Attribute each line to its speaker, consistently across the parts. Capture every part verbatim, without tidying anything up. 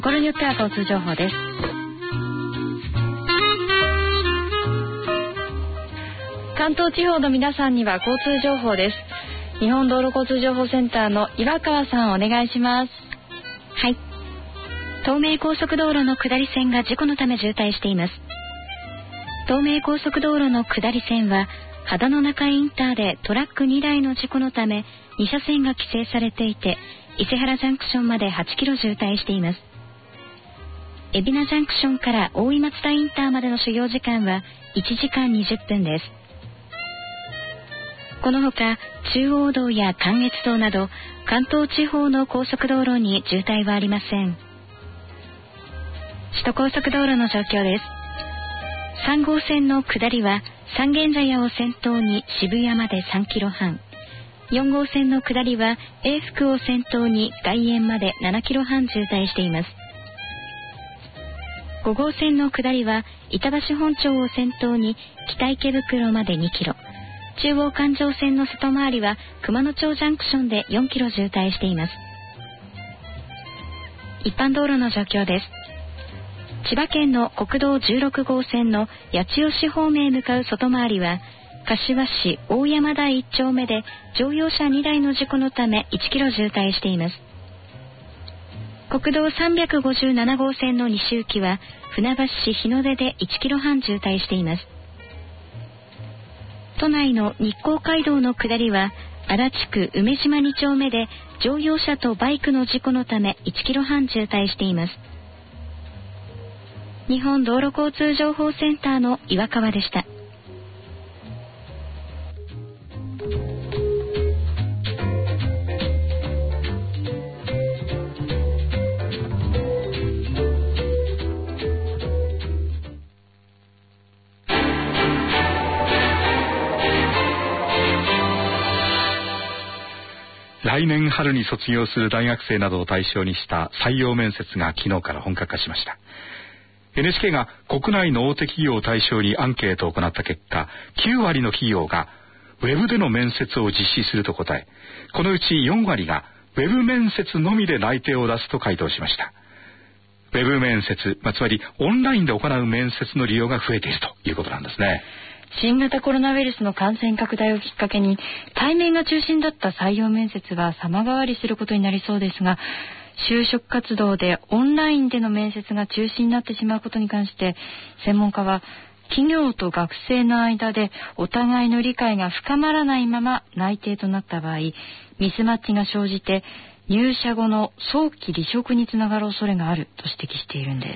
Speaker 1: ところによっては交通情報です。関東地方の皆さんには交通情報です。日本道路交通情報センターの岩川さん、お願いします。
Speaker 2: はい、東名高速道路の下り線が事故のため渋滞しています。東名高速道路の下り線は秦野中井インターでトラックにだいの事故のために車線が規制されていて、伊勢原ジャンクションまではちキロ渋滞しています。海老名ジャンクションから大井松田インターまでの所要時間はいちじかんにじゅっぷんです。このほか中央道や関越道など関東地方の高速道路に渋滞はありません。首都高速道路の状況です。さん号線の下りは三軒茶屋を先頭に渋谷までさんキロはん、よん号線の下りは永福を先頭に外苑までななキロはん渋滞しています。ご号線の下りは板橋本町を先頭に北池袋までにキロ、中央環状線の外回りは熊野町ジャンクションでよんキロ渋滞しています。一般道路の状況です。千葉県の国道じゅうろく号線の八千代市方面へ向かう外回りは柏市大山台いっ丁目で乗用車にだいの事故のためいちキロ渋滞しています。国道さんびゃくごじゅうなな号線の西行きは船橋市日の出でいちキロはん渋滞しています。都内の日光街道の下りは足立区梅島に丁目で乗用車とバイクの事故のためいちキロはん渋滞しています。日本道路交通情報センターの岩川でした。
Speaker 3: 来年春に卒業する大学生などを対象にした採用面接が昨日から本格化しました。エヌエイチケー が国内の大手企業を対象にアンケートを行った結果、きゅうわりの企業がウェブでの面接を実施すると答え、このうちよんわりがウェブ面接のみで内定を出すと回答しました。ウェブ面接、まあ、つまりオンラインで行う面接の利用が増えているということなんですね。
Speaker 1: 新型コロナウイルスの感染拡大をきっかけに対面が中心だった採用面接は様変わりすることになりそうですが、就職活動でオンラインでの面接が中止になってしまうことに関して専門家は、企業と学生の間でお互いの理解が深まらないまま内定となった場合、ミスマッチが生じて入社後の早期離職につながる恐れがあると指摘しているんです。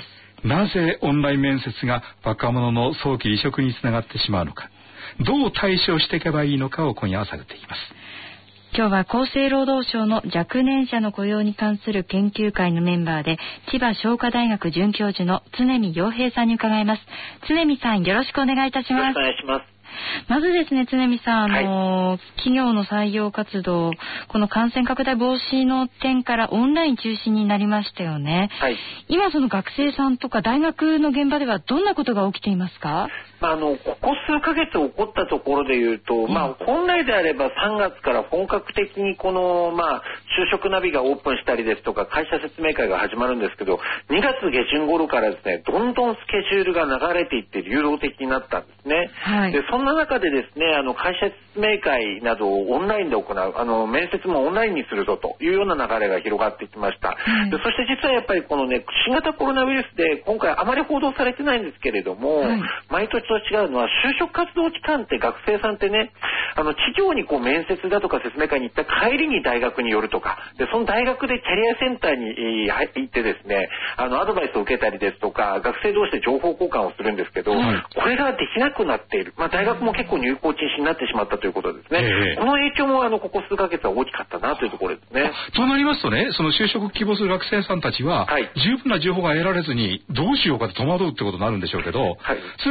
Speaker 3: なぜオンライン面接が若者の早期離職につながってしまうのか、どう対処していけばいいのかを今夜は探っていきます。
Speaker 1: 今日は厚生労働省の若年者の雇用に関する研究会のメンバーで千葉商科大学准教授の常見陽平さんに伺います。常見さん、よろしくお願いいたします。
Speaker 4: よろしくお願いします。
Speaker 1: まずですね、常見さん、あの、はい、企業の採用活動、この感染拡大防止の点からオンライン中心になりましたよね。はい、今その学生さんとか大学の現場ではどんなことが起きていますか？
Speaker 4: まあ、あのここ数ヶ月起こったところでいうと、うん、まあ、本来であればさんがつから本格的にこの、まあ、就職ナビがオープンしたりですとか会社説明会が始まるんですけど、にがつ下旬頃からですね、どんどんスケジュールが流れていって流動的になったんですね。はい、でそんな中でですね、あの会社説明会などをオンラインで行う、あの面接もオンラインにするぞというような流れが広がってきました。はい、でそして実はやっぱりこのね、新型コロナウイルスで今回あまり報道されてないんですけれども、はい、毎年と違うのは就職活動期間って学生さんってね、あの企業にこう面接だとか説明会に行った帰りに大学に寄るとかで、その大学でキャリアセンターに行ってですね、あのアドバイスを受けたりですとか学生同士で情報交換をするんですけど、はい、これができなくなっている、まあ、大学も結構入校禁止になってしまったということですね。えー、この影響もあのここ数ヶ月は大きかったなというところですね。
Speaker 3: となりますとね、その就職希望する学生さんたちは、はい、十分な情報が得られずにどうしようかと戸惑うってことになるんでしょうけど、はい、常見さんのところに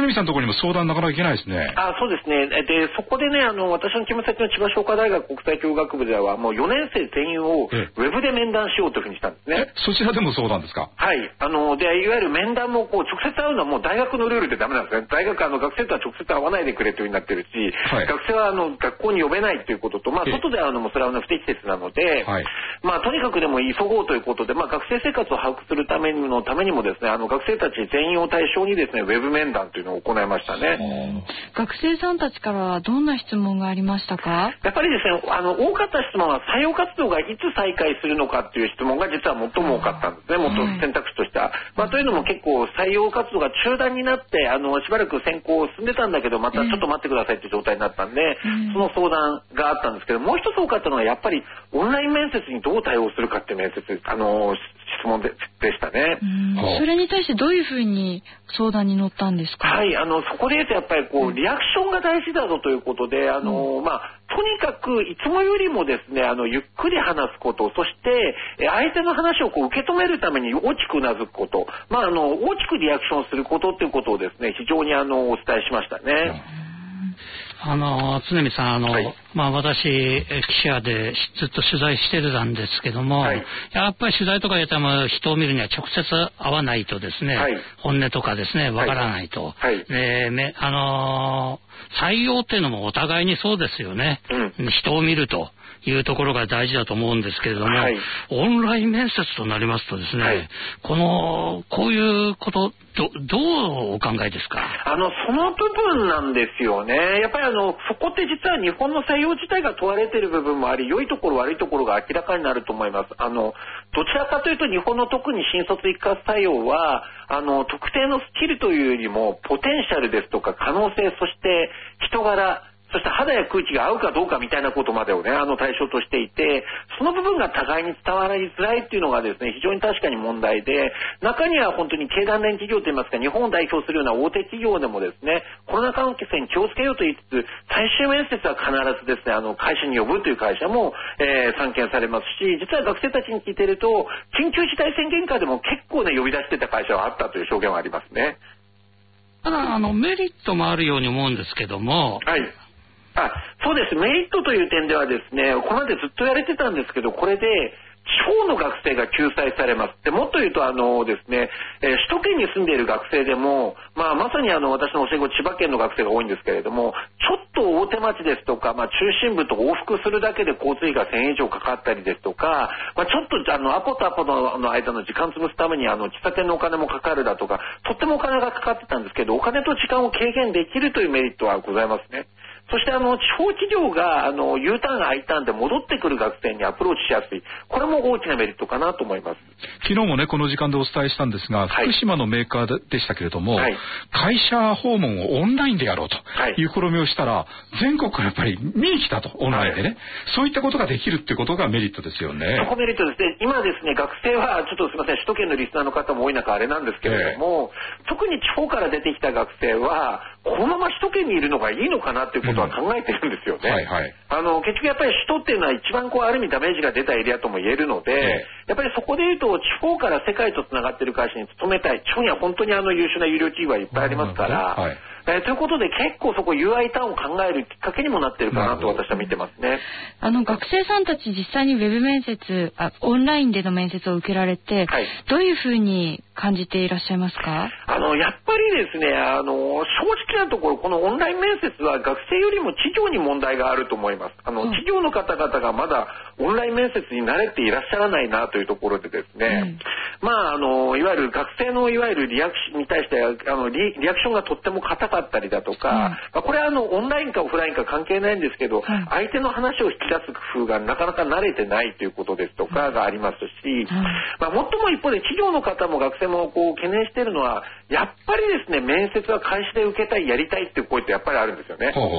Speaker 3: にも相談なかなかいけないですね。
Speaker 4: あ、そうですね。で、そこでね、あの、私の勤務先の千葉商科大学国際教育学部では、もうよねん生全員をウェブで面談しようというふうにしたんですね。
Speaker 3: そちらでもそうなんですか？
Speaker 4: はい。あの、で、いわゆる面談もこう、直接会うのはもう大学のルールでダメなんですね。大学、あの、学生とは直接会わないでくれというふうになってるし、はい、学生はあの、学校に呼べないということと、まあ、外で会うのもそれは不適切なので、はい、まあ、とにかくでも急ごうということで、まあ、学生生活を把握するためのためにもですね、あの、学生たち全員を対象にですね、ウェブ面談というのを行いましたね。
Speaker 1: 学生さんたちからはどんな質問がありましたか？
Speaker 4: やっぱりですね、あの、多かった質問は採用活動がいつ再開するのかっていう質問が実は最も多かったんですね。もっと選択肢としては。まあ、というのも結構採用活動が中断になって、あの、しばらく選考を進んでたんだけど、またちょっと待ってくださいっていう状態になったんで、うん、その相談があったんですけど、もう一つ多かったのはやっぱりオンライン面接にどう対応するかっていう面接、あの、質問で、でしたね。
Speaker 1: それに対してどういうふうに相談に乗ったんですか？
Speaker 4: はい、あの、そこで言うとやっぱりこう、リアクションが大事だぞということで、あの、うん、まあ、とにかくいつもよりもですね、あの、ゆっくり話すこと、そして相手の話をこう受け止めるために大きくうなずくこと、まあ、あの、大きくリアクションすることっていうことをですね、非常にあの、お伝えしましたね。
Speaker 5: あの常見さん、あの、はい、まあ、私記者でずっと取材してたんですけども、はい、やっぱり取材とかやったら人を見るには直接会わないとですね、はい、本音とかですねわからないと、はい、でめあのー、採用っていうのもお互いにそうですよね、うん、人を見るというところが大事だと思うんですけれども、はい、オンライン面接となりますとですね、はい、このこういうことどどうお考えですか？
Speaker 4: あのその部分なんですよね。やっぱりあのそこって実は日本の採用自体が問われている部分もあり、良いところ悪いところが明らかになると思います。あのどちらかというと日本の特に新卒一括採用はあの特定のスキルというよりもポテンシャルですとか可能性、そして人柄、そして肌や空気が合うかどうかみたいなことまでをね、あの対象としていて、その部分が互いに伝わりづらいっていうのがですね、非常に確かに問題で、中には本当に経団連企業といいますか、日本を代表するような大手企業でもですね、コロナ関係に気をつけようと言いつつ、最終面接は必ずですね、あの会社に呼ぶという会社も、えー、参見されますし、実は学生たちに聞いてると、緊急事態宣言下でも結構ね、呼び出してた会社はあったという証言はありますね。
Speaker 5: ただ、あの、メリットもあるように思うんですけども、
Speaker 4: はい。あ、そうです。メリットという点ではですね、これまでずっとやれてたんですけど、これで地方の学生が救済されます。でもっと言うとあのですね、えー、首都圏に住んでいる学生でも、まあ、まさにあの私の教え子千葉県の学生が多いんですけれども、ちょっと大手町ですとか、まあ、中心部と往復するだけで交通費がせんえん以上かかったりですとか、まあ、ちょっとあのアポとアポの間の時間潰すためにあの喫茶店のお金もかかるだとか、とってもお金がかかってたんですけど、お金と時間を軽減できるというメリットはございますね。そしてあの地方企業があの U ターンが空いたんで戻ってくる学生にアプローチしやすい、これも大きなメリットかなと思います。
Speaker 3: 昨日もねこの時間でお伝えしたんですが、はい、福島のメーカーでしたけれども、はい、会社訪問をオンラインでやろうという試みをしたら、全国からやっぱり見に来たと、オンラインでね、はい、そういったことができるっていうことがメリットですよね。
Speaker 4: そこメリットですね。今ですね、学生はちょっとすみません、首都圏のリスナーの方も多い中あれなんですけれども、えー、特に地方から出てきた学生はこのまま首都圏にいるのがいいのかなっていうことは考えてるんですよね。うんはいはい、あの結局やっぱり首都っていうのは一番こうある意味ダメージが出たエリアとも言えるので、えー、やっぱりそこでいうと地方から世界とつながっている会社に勤めたい、地方には本当にあの優秀な優良企業がいっぱいありますから、はいえー、ということで結構そこ ユーアイ ターンを考えるきっかけにもなっているかなと私は見てますね。
Speaker 1: あの学生さんたち実際にウェブ面接あオンラインでの面接を受けられて、はい、どういうふうに感じていらっしゃいますか？
Speaker 4: あのやっぱりですね、あの正直なところこのオンライン面接は学生よりも企業に問題があると思います。あの、うん、企業の方々がまだオンライン面接に慣れていらっしゃらないなというところでですね、うん、まああのいわゆる学生のいわゆるリアクションに対してあの リ, リアクションがとっても硬かったりだとか、うんまあ、これはあのオンラインかオフラインか関係ないんですけど、うん、相手の話を引き出す工夫がなかなか慣れてないということですとかがありますし、うんまあ、もっとも一方で企業の方も学生もこう懸念しているのはやっぱりですね、面接は会社で受けたいやりたいっていう声ってやっぱりあるんですよね。ほうほう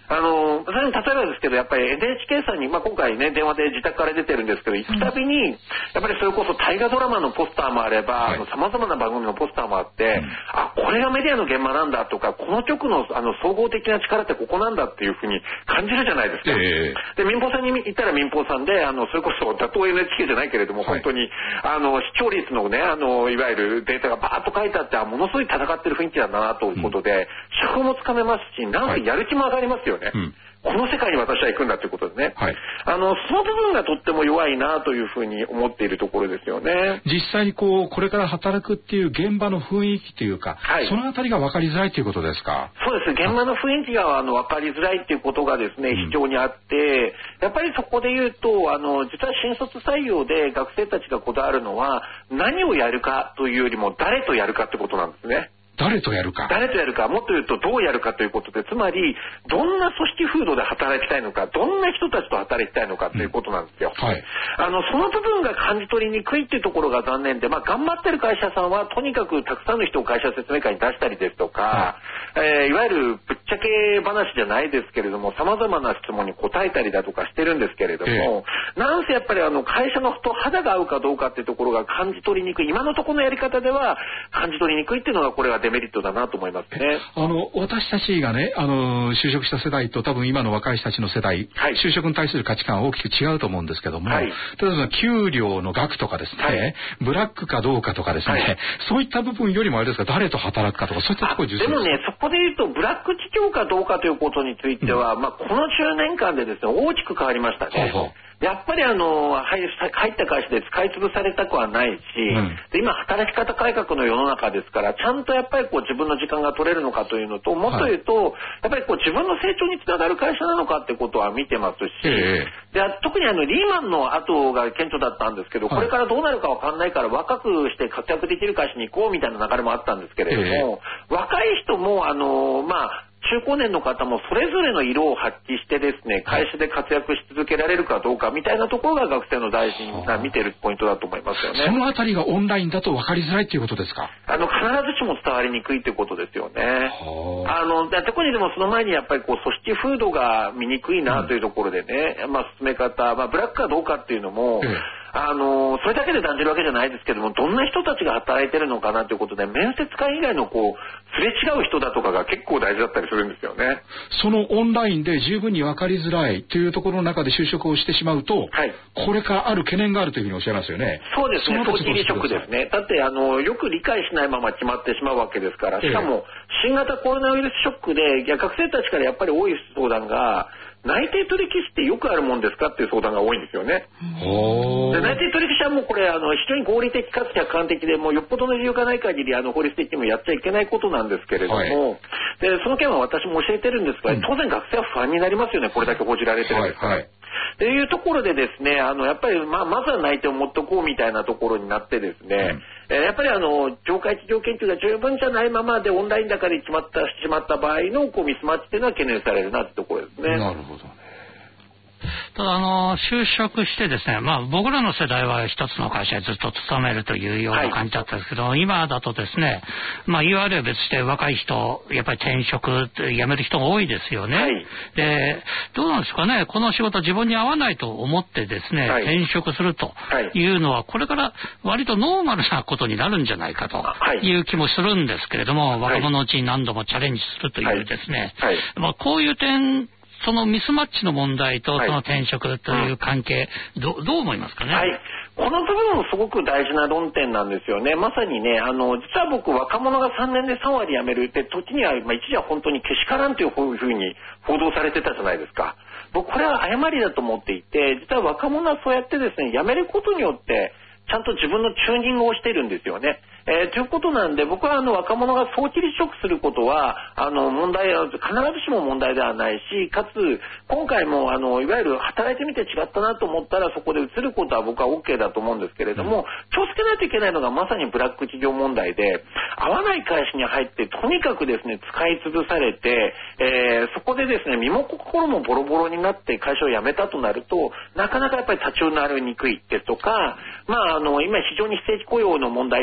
Speaker 4: あのそれに例えばですけどやっぱり エヌエイチケー さんに、まあ、今回ね電話で自宅から出てるんですけど行くたびに、うん、やっぱりそれこそ大河ドラマのポスターもあればさまざまな番組のポスターもあって、うん、あこれがメディアの現場なんだとかこの局の、あの総合的な力ってここなんだっていうふうに感じるじゃないですか、えー、で民放さんに行ったら民放さんであのそれこそ打倒 エヌエイチケー じゃないけれども、はい、本当にあの視聴率のねあのいわゆるデータがバーッと書いてあってものすごい戦ってる雰囲気なんだなということで、うん、社風もつかめますしなんせやる気も上がりますよね、はい、うん、この世界に私は行くんだということでね、はい、あのその部分がとっても弱いなというふうに思っているところですよね。
Speaker 3: 実際にこうこれから働くっていう現場の雰囲気というか、はい、そのあたりが分かりづらいということですか。
Speaker 4: そうです、現場の雰囲気があの分かりづらいということがですね、うん、非常にあって、やっぱりそこで言うとあの実は新卒採用で学生たちがこだわるのは何をやるかというよりも誰とやるかってことなんですね。
Speaker 3: 誰とやるか
Speaker 4: 誰とやるかもっと言うとどうやるかということで、つまりどんな組織風土で働きたいのかどんな人たちと働きたいのかということなんですよ、うん、はい、あのその部分が感じ取りにくいっていうところが残念で、まあ、頑張ってる会社さんはとにかくたくさんの人を会社説明会に出したりですとか、はい、えー、いわゆるぶっちゃけ話じゃないですけれどもさまざまな質問に答えたりだとかしてるんですけれども、えー、なんせやっぱりあの会社のと肌が合うかどうかっていうところが感じ取りにくい、今のところのやり方では感じ取りにくいっていうのがこれはデメリットだなと思いますね。
Speaker 3: あの私たちがねあの就職した世代と多分今の若い人たちの世代、はい、就職に対する価値観は大きく違うと思うんですけども、はい、例えば給料の額とかですね、はい、ブラックかどうかとかですね、はい、そういった部分よりもあれですか誰と働くかとかそういったところ重視ですか。
Speaker 4: でもねそこで言うとブラック企業かどうかということについては、うん、まあ、このじゅうねんかんでですね大きく変わりましたね。ほうほう、やっぱりあの入った会社で使い潰されたくはないし、うん、で今働き方改革の世の中ですからちゃんとやっぱりこう自分の時間が取れるのかというのと、もっと言うと、はい、やっぱりこう自分の成長につながる会社なのかってことは見てますし、えー、で特にあのリーマンの後が顕著だったんですけど、はい、これからどうなるか分かんないから若くして活躍できる会社に行こうみたいな流れもあったんですけれども、えー、若い人もあのまあ中高年の方もそれぞれの色を発揮してですね会社で活躍し続けられるかどうかみたいなところが学生の大事な見てるポイントだと思いますよね。
Speaker 3: そのあたりがオンラインだと分かりづらいっていうことですか。
Speaker 4: あの必ずしも伝わりにくいってことですよね。あの特にでもその前にやっぱりこう組織風土が見にくいなというところでね、うん、まあ進め方、まあ、ブラックかどうかっていうのも、ええ、あのそれだけで断じるわけじゃないですけどもどんな人たちが働いてるのかなということで面接官以外のこうすれ違う人だとかが結構大事だったりするんですよね。
Speaker 3: そのオンラインで十分に分かりづらいというところの中で就職をしてしまうと、はい、これからある懸念があるというふうにおっしゃいますよね。
Speaker 4: そうですね、早期離職ですね。だってあのよく理解しないまま決まってしまうわけですから、しかも新型コロナウイルスショックで学生たちからやっぱり多い相談が内定取引ってよくあるもんですかっていう相談が多いんですよね。で内定取引者もこれあの非常に合理的かつ客観的でもうよっぽどの理由がない限りあの法律的にもやっちゃいけないことなんですけれども、はい、でその件は私も教えてるんですが、うん、当然学生は不安になりますよね、これだけ報じられてるんですから。はいはい、っていうところでですねあのやっぱり、まあ、まずは内定を持っておこうみたいなところになってですね、うん、えー、やっぱりあの業界企業研究が十分じゃないままでオンラインだから決まったしまった場合のこうミスマッチというのは懸念されるなってところですね。
Speaker 3: なるほどね。
Speaker 5: ただあの就職してですね、まあ僕らの世代は一つの会社にずっと勤めるというような感じだったんですけど、はい、今だとですね、まあいわゆる別して若い人やっぱり転職辞める人が多いですよね。はい、でどうなんですかね、この仕事自分に合わないと思ってですね、はい、転職するというのはこれから割とノーマルなことになるんじゃないかという気もするんですけれども、はい、若者のうちに何度もチャレンジするというですね、はいはい、まあこういう点そのミスマッチの問題とその転職という関係、はい、ど, どう思いますかね。
Speaker 4: はい、この部分もすごく大事な論点なんですよね。まさにねあの実は僕若者がさんねんでさんわり辞めるって時には、まあ、一時は本当にけしからんというふうに報道されてたじゃないですか。僕これは誤りだと思っていて、実は若者はそうやってですね辞めることによってちゃんと自分のチューニングをしているんですよね。えー、ということなんで僕はあの若者が早期離職することはあの問題は必ずしも問題ではないし、かつ今回もあのいわゆる働いてみて違ったなと思ったらそこで移ることは僕は OK だと思うんですけれども、うん、気をつけないといけないのがまさにブラック企業問題で、合わない会社に入ってとにかくですね使い潰されて、えー、そこでですね身も心もボロボロになって会社を辞めたとなるとなかなかやっぱり立ち直りにくいですとか、まああの今非常に非正規雇用の問題っていうのがまた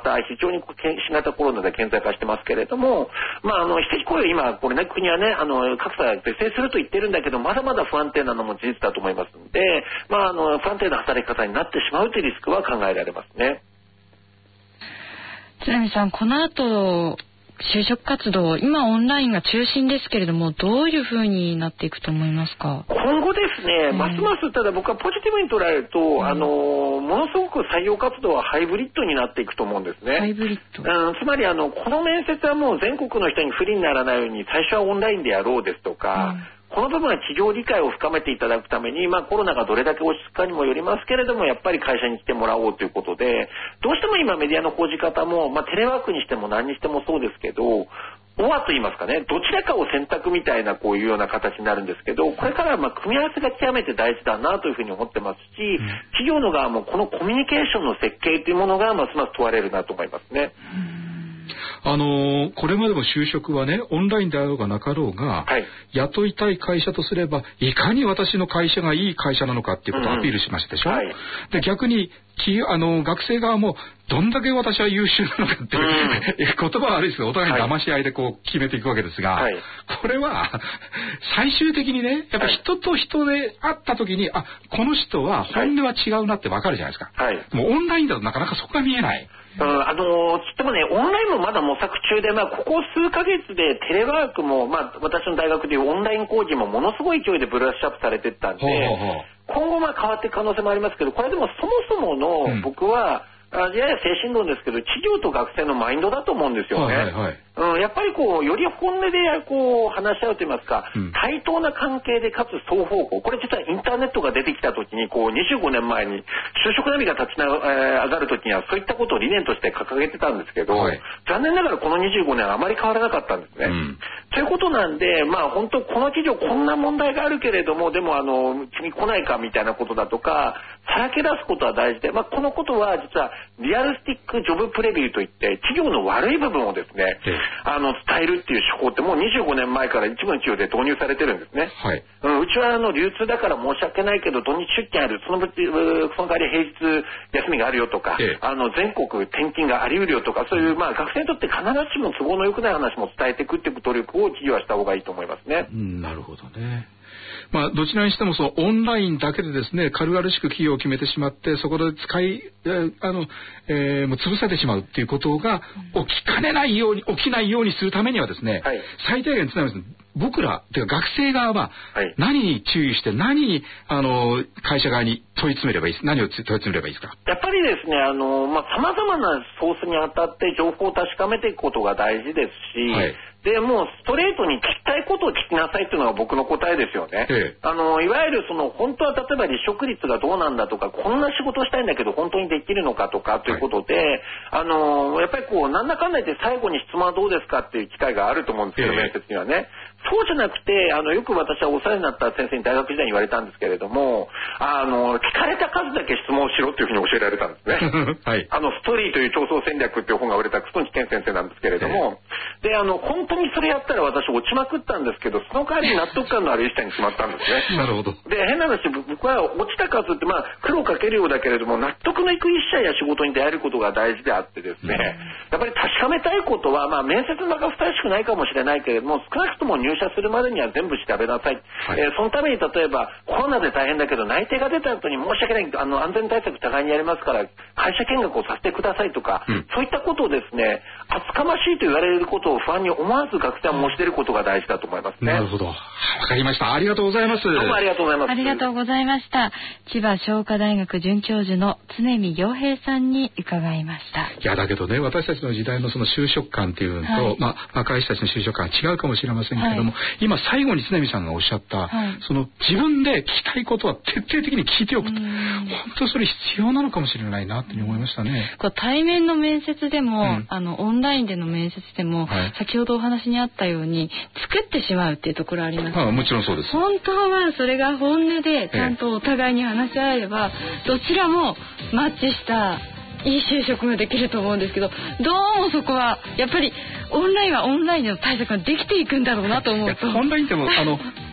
Speaker 4: た非常に新型コロナで顕在化してますけれども、まあ、あの非正規雇用今これね国はねあの格差是正すると言ってるんだけどまだまだ不安定なのも事実だと思いますので、まあ、あの不安定な働き方になってしまうというリスクは考えられますね。
Speaker 1: 津波さん、この後就職活動、今オンラインが中心ですけれども、どういうふうになっていくと思いますか？
Speaker 4: 今後ですね、うん、ますますただ僕はポジティブに捉えると、うん、あのものすごく採用活動はハイブリッドになっていくと思うんですね。
Speaker 1: ハイブリッド、
Speaker 4: うん、つまりあのこの面接はもう全国の人に不利にならないように最初はオンラインでやろうですとか、うん、この部分は企業理解を深めていただくために、まあ、コロナがどれだけ落ち着くかにもよりますけれどもやっぱり会社に来てもらおうということで、どうしても今メディアの報じ方も、まあ、テレワークにしても何にしてもそうですけどオアと言いますかね、どちらかを選択みたいなこういうような形になるんですけど、これからはまあ組み合わせが極めて大事だなというふうに思ってますし、うん、企業の側もこのコミュニケーションの設計というものがますます問われるなと思いますね。
Speaker 3: あのー、これまでも就職はねオンラインであろうがなかろうが、はい、雇いたい会社とすればいかに私の会社がいい会社なのかっていうことをアピールしましたでしょ、うんはい、で逆にきあの学生側もどんだけ私は優秀なのかっていう、うん、言葉は悪いですけどお互いに騙し合いでこう決めていくわけですが、はい、これは最終的にねやっぱ人と人で会った時にあこの人は本音は違うなって分かるじゃないですか、はい、もうオンラインだとなかなかそこが見えない。
Speaker 4: うん、あのつってもねオンラインもまだ模索中で、まあ、ここ数ヶ月でテレワークも、まあ、私の大学でいうオンライン講義もものすごい勢いでブラッシュアップされていったんで、ほうほうほう今後まあ変わっていく可能性もありますけど、これでもそもそもの僕は、うん、あやや精神論ですけど企業と学生のマインドだと思うんですよね、はいはいはいうん、やっぱりこうより本音でこう話し合うといいますか、うん、対等な関係でかつ双方向、これ実はインターネットが出てきた時にこうにじゅうごねんまえに就職波が立ちな、えー、上がる時にはそういったことを理念として掲げてたんですけど、はい、残念ながらこのにじゅうごねんはあまり変わらなかったんですね、うん、ということなんで、まあ本当この企業こんな問題があるけれどもでもあの君来ないかみたいなことだとかさらけ出すことは大事で、まあ、このことは実はリアルスティックジョブプレビューといって企業の悪い部分をですね、あの伝えるっていう手法ってもうにじゅうごねんまえから一部の企業で導入されてるんですね、はいうん、うちはあの流通だから申し訳ないけど土日出勤あるそのその代わり平日休みがあるよとか、ええ、あの全国転勤があり得るよとかそういうまあ学生にとって必ずしも都合の良くない話も伝えていくっていう努力を企業はした方がいいと思いますね、
Speaker 3: うん、なるほどね。まあ、どちらにしてもそうオンラインだけでですね軽々しく企業を決めてしまってそこで使い、えーあのえー、もう潰されてしまうっていうことが起きかねないように起きないようにするためにはですね、はい、最低限つまり僕らというか学生側は何に注意して何にあの会社側に問い詰めればいいです何を問い詰めればいいですか。
Speaker 4: やっぱりですねあの、まあ、様々なソースにあたって情報を確かめていくことが大事ですし、はいでもうストレートに聞きたいことを聞きなさいっていうのが僕の答えですよね、ええ、あのいわゆるその本当は例えば離職率がどうなんだとかこんな仕事したいんだけど本当にできるのかとかということで、はい、あのやっぱりこうなんだかんだ言って最後に質問はどうですかっていう機会があると思うんですけど、ええ、面接にはねそうじゃなくてあのよく私はお世話になった先生に大学時代に言われたんですけれどもあの聞かれた数だけ質問をしろっていうふうに教えられたんですね、はい、あのストーリーという競争戦略っていう本が売れた楠木健先生なんですけれども、ええ、であの本当にそれやったら私落ちまくったんですけどその代わりに納得感のある一社に決まったんですね
Speaker 3: なるほど。
Speaker 4: で変な話僕は落ちた数ってまあ苦労かけるようだけれども納得のいく一社や仕事に出会えることが大事であってですね、うん、やっぱり確かめたいことはまあ面接の場がふさわしくないかもしれないけれども少なくとも入社するまでには全部調べなさい、はいえー、そのために例えばコロナで大変だけど内定が出た後に申し訳ないあの安全対策互いにやりますから会社見学をさせてくださいとか、うん、そういったことをですね厚かましいと言われることを不安に思わず学生は申し出ることが大事だと思いますね。
Speaker 3: なるほどわかりましたありがとうございます。
Speaker 4: どうもありがとうございます。
Speaker 1: ありがとうございました。千葉商科大学准教授の常見陽平さんに伺いました。
Speaker 3: いやだけどね私たちの時代のその就職観っていうのと、はいまあ、若い人たちの就職観は違うかもしれませんけれども、はい、今最後に常見さんがおっしゃった、はい、その自分で聞きたいことは徹底的に聞いておくと本当それ必要なのかもしれないなって思いましたね。
Speaker 1: こう対面の面接でも、うん、あのオンラインでの面接でも、はい、先ほどお話にあったように作ってしまうっていうところあります、ね、
Speaker 3: ああもちろんそうです。
Speaker 1: 本当はそれが本音でちゃんとお互いに話し合えれば、ええ、どちらもマッチしたいい就職ができると思うんですけどどうもそこはやっぱりオンラインはオンラインの対策ができていくんだろうなと思うと
Speaker 3: オンラインでもあの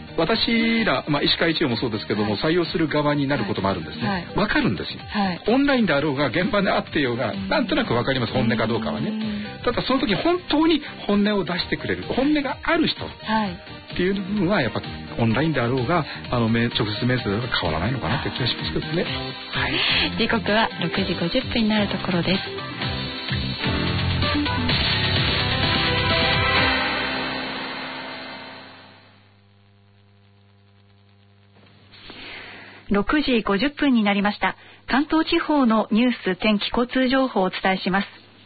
Speaker 3: 私ら、まあ、医師会一応もそうですけども、はい、採用する側になることもあるんですね、はい、分かるんですよ、はい、オンラインであろうが現場であってようがなんとなく分かります、本音かどうかはね。ただその時本当に本音を出してくれる、本音がある人っていう部分はやっぱオンラインであろうがあの直接面接では変わらないのかなって気がしますけどね、はい、
Speaker 1: 時刻はろくじごじゅっぷんになるところです。ろくじごじゅっぷんになりました。関東地方のニュース、天気、交通情報をお伝えします。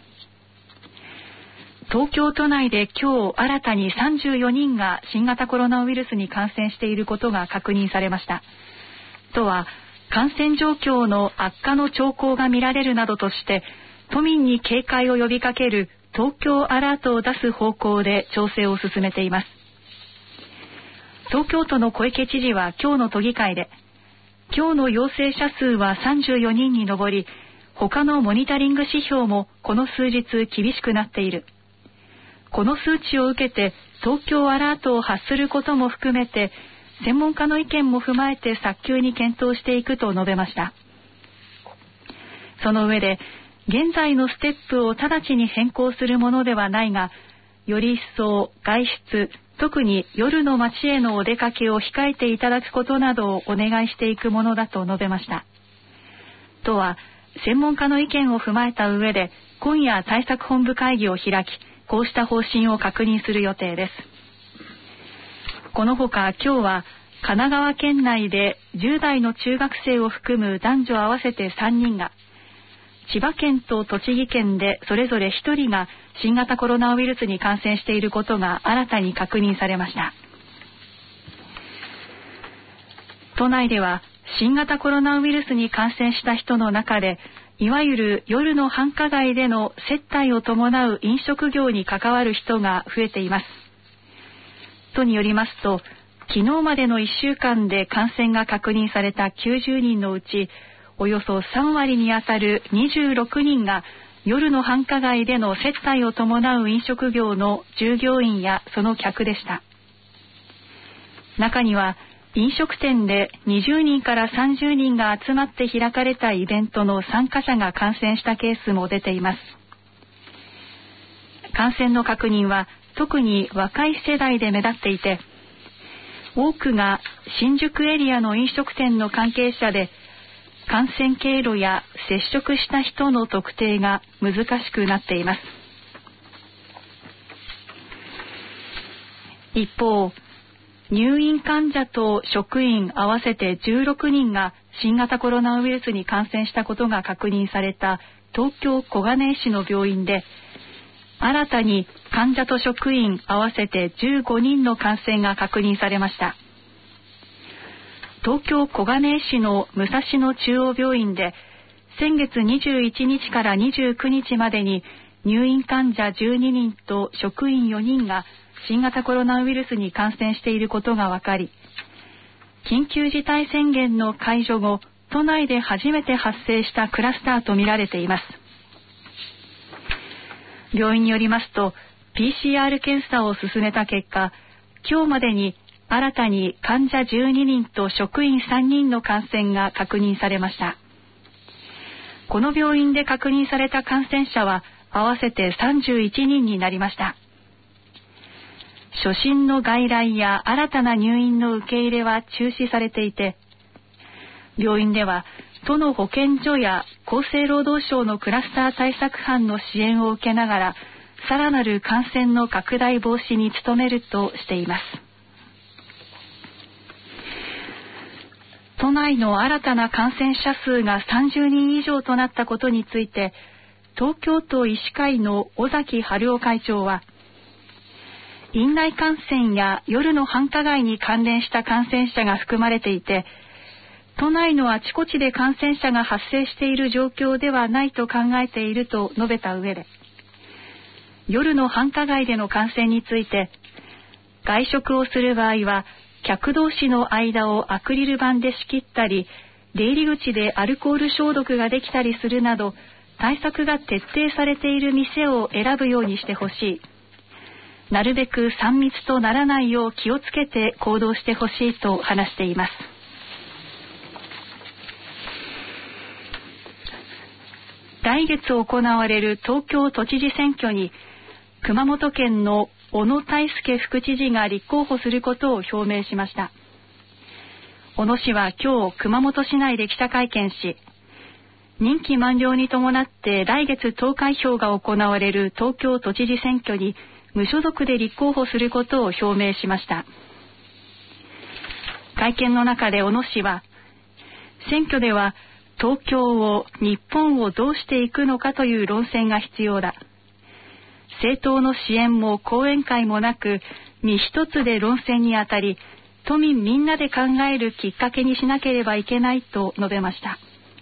Speaker 1: 東京都内で今日新たにさんじゅうよにんが新型コロナウイルスに感染していることが確認されました。都は感染状況の悪化の兆候が見られるなどとして都民に警戒を呼びかける東京アラートを出す方向で調整を進めています。東京都の小池知事は今日の都議会で、今日の陽性者数はさんじゅうよにんに上り、他のモニタリング指標もこの数日厳しくなっている。この数値を受けて東京アラートを発することも含めて専門家の意見も踏まえて早急に検討していくと述べました。その上で、現在のステップを直ちに変更するものではないが、より一層外出、特に夜の街へのお出かけを控えていただくことなどをお願いしていくものだと述べました。都は専門家の意見を踏まえた上で今夜対策本部会議を開き、こうした方針を確認する予定です。このほか今日は神奈川県内でじゅう代の中学生を含む男女合わせてさんにんが、千葉県と栃木県でそれぞれひとりが新型コロナウイルスに感染していることが新たに確認されました。都内では新型コロナウイルスに感染した人の中で、いわゆる夜の繁華街での接待を伴う飲食業に関わる人が増えています。都によりますと、昨日までのいっしゅうかんで感染が確認されたきゅうじゅうにんのうち、およそさんわりにあたるにじゅうろくにんが夜の繁華街での接待を伴う飲食業の従業員やその客でした。中には飲食店でにじゅうにんからさんじゅうにんが集まって開かれたイベントの参加者が感染したケースも出ています。感染の確認は特に若い世代で目立っていて、多くが新宿エリアの飲食店の関係者で、感染経路や接触した人の特定が難しくなっています。一方、入院患者と職員合わせてじゅうろくにんが新型コロナウイルスに感染したことが確認された東京小金井市の病院で、新たに患者と職員合わせてじゅうごにんの感染が確認されました。東京小金井市の武蔵野中央病院で先月にじゅういちにちからにじゅうくにちまでに入院患者じゅうににんと職員よにんが新型コロナウイルスに感染していることが分かり、緊急事態宣言の解除後、都内で初めて発生したクラスターとみられています。病院によりますと、ピーシーアール 検査を進めた結果、今日までに新たに患者じゅうににんと職員さんにんの感染が確認されました。この病院で確認された感染者は合わせてさんじゅういちにんになりました。初診の外来や新たな入院の受け入れは中止されていて、病院では都の保健所や厚生労働省のクラスター対策班の支援を受けながら、さらなる感染の拡大防止に努めるとしています。都内の新たな感染者数がさんじゅうにん以上となったことについて、東京都医師会の尾崎治夫会長は、院内感染や夜の繁華街に関連した感染者が含まれていて、都内のあちこちで感染者が発生している状況ではないと考えていると述べた上で、夜の繁華街での感染について、外食をする場合は客同士の間をアクリル板で仕切ったり、出入り口でアルコール消毒ができたりするなど、対策が徹底されている店を選ぶようにしてほしい。
Speaker 6: なるべくさん密とならないよう気をつけて行動してほしいと話しています。来月行われる東京都知事選挙に熊本県の小野泰輔副知事が立候補することを表明しました。小野氏は今日熊本市内で記者会見し、任期満了に伴って来月投開票が行われる東京都知事選挙に無所属で立候補することを表明しました。会見の中で小野氏は、選挙では東京を日本をどうしていくのかという論戦が必要だ。政党の支援も講演会もなく身一つで論戦にあたり、都民みんなで考えるきっかけにしなければいけないと述べました。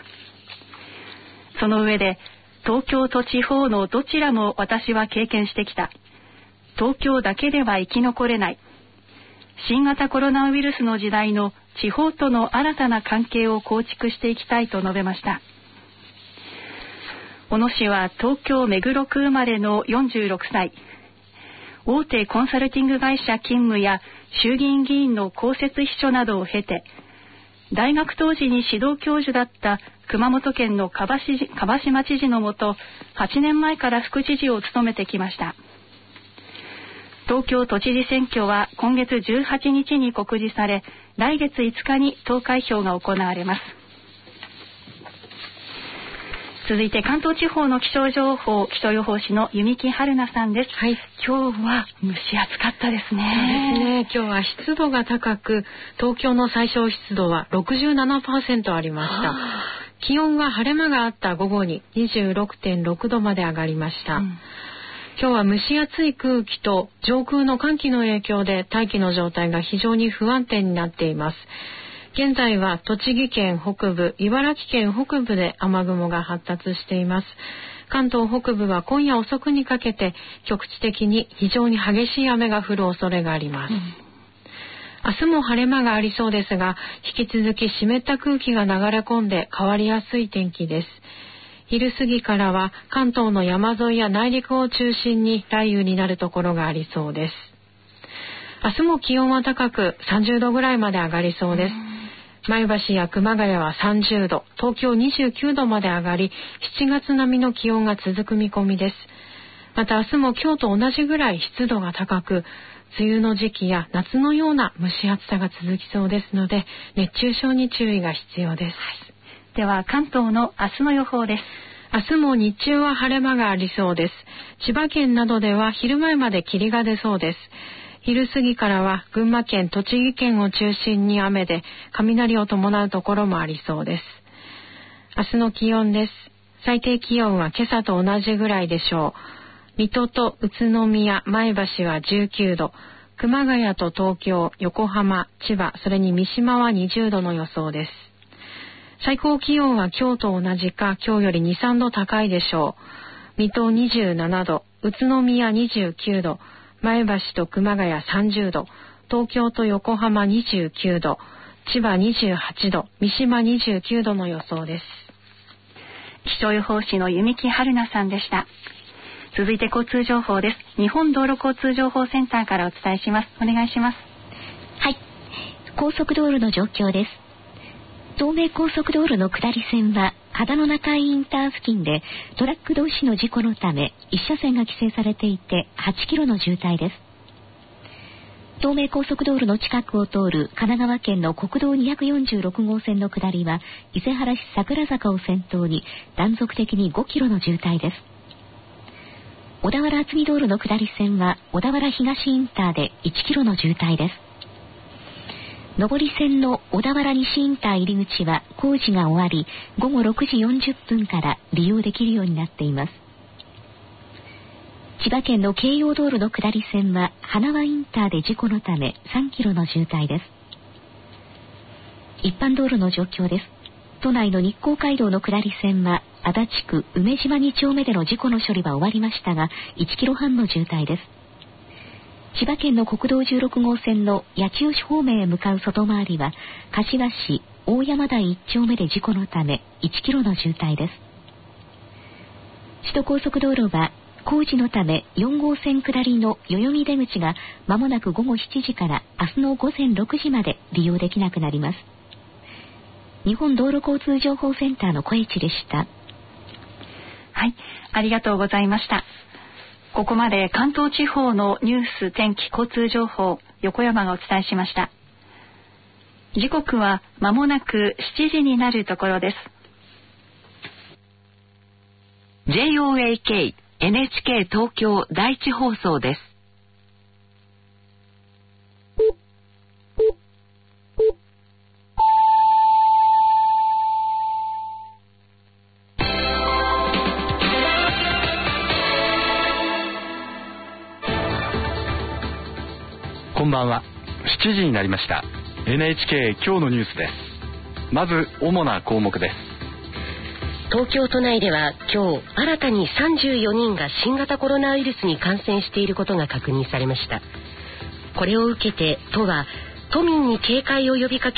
Speaker 6: その上で、東京と地方のどちらも私は経験してきた。東京だけでは生き残れない。新型コロナウイルスの時代の地方との新たな関係を構築していきたいと述べました。小野氏は東京目黒区生まれのよんじゅうろくさい。大手コンサルティング会社勤務や衆議院議員の公設秘書などを経て、大学当時に指導教授だった熊本県の蒲島知事のもと、はちねんまえから副知事を務めてきました。東京都知事選挙は今月じゅうはちにちに告示され、来月いつかに投開票が行われます。続いて関東地方の気象情報、気象予報士の弓木春奈さんです。
Speaker 7: はい、
Speaker 6: 今日は蒸し暑かったですね。
Speaker 7: そうですね。今日は湿度が高く、東京の最小湿度は ろくじゅうななパーセント ありました。気温は晴れ間があった午後に にじゅうろくてんろくどまで上がりました。うん、今日は蒸し暑い空気と上空の寒気の影響で大気の状態が非常に不安定になっています。現在は栃木県北部、茨城県北部で雨雲が発達しています。関東北部は今夜遅くにかけて局地的に非常に激しい雨が降る恐れがあります。うん、明日も晴れ間がありそうですが、引き続き湿った空気が流れ込んで変わりやすい天気です。昼過ぎからは関東の山沿いや内陸を中心に雷雨になるところがありそうです。明日も気温は高くさんじゅうどぐらいまで上がりそうです。前橋や熊谷はさんじゅうど、東京にじゅうきゅうどまで上がり、しちがつ並みの気温が続く見込みです。また明日も今日と同じぐらい湿度が高く、梅雨の時期や夏のような蒸し暑さが続きそうですので、熱中症に注意が必要です。はい、
Speaker 6: では関東の明日の予報です。
Speaker 7: 明日も日中は晴れ間がありそうです。千葉県などでは昼前まで霧が出そうです。昼過ぎからは群馬県、栃木県を中心に雨で雷を伴うところもありそうです。明日の気温です。最低気温は今朝と同じぐらいでしょう。水戸と宇都宮、前橋はじゅうきゅうど、熊谷と東京、横浜、千葉、それに三島はにじゅうどの予想です。最高気温は今日と同じか今日よりに、さんど高いでしょう。水戸にじゅうななど、宇都宮にじゅうきゅうど、前橋と熊谷さんじゅうど、東京と横浜にじゅうきゅうど、千葉にじゅうはちど、三島にじゅうきゅうどの予想です。
Speaker 6: 気象予報士の弓木春奈さんでした。続いて交通情報です。日本道路交通情報センターからお伝えします。お願いします。
Speaker 2: はい、高速道路の状況です。東名高速道路の下り線は秦野中井インター付近でトラック同士の事故のため一車線が規制されていてはちキロの渋滞です。東名高速道路の近くを通る神奈川県の国道にひゃくよんじゅうろくごうせんの下りは伊勢原市桜坂を先頭に断続的にごキロの渋滞です。小田原厚木道路の下り線は小田原東インターでいちキロの渋滞です。上り線の小田原西インター入り口は工事が終わり、ごごろくじよんじゅっぷんから利用できるようになっています。千葉県の京葉道路の下り線は花輪インターで事故のためさんキロの渋滞です。一般道路の状況です。都内の日光街道の下り線は足立区梅島に丁目での事故の処理は終わりましたがいちキロはんの渋滞です。千葉県の国道じゅうろくごうせんの八千代市方面へ向かう外回りは柏市大山台いち丁目で事故のためいちキロの渋滞です。首都高速道路は工事のためよん号線下りの代々木出口がまもなくごごしちじから明日のごぜんろくじまで利用できなくなります。日本道路交通情報センターの小市でした。
Speaker 6: はい、ありがとうございました。ここまで関東地方のニュース、天気、交通情報、横山がお伝えしました。時刻はまもなくしちじになるところです。
Speaker 8: ジェイオーエーケー エヌエイチケー 東京第一放送です。
Speaker 3: こんばんは。しちじになりました。 エヌエイチケー 今日のニュースです。まず主な項目です。
Speaker 9: 東京都内では今日新たにさんじゅうよにんが新型コロナウイルスに感染していることが確認されました。これを受けて都は都民に警戒を呼びかけ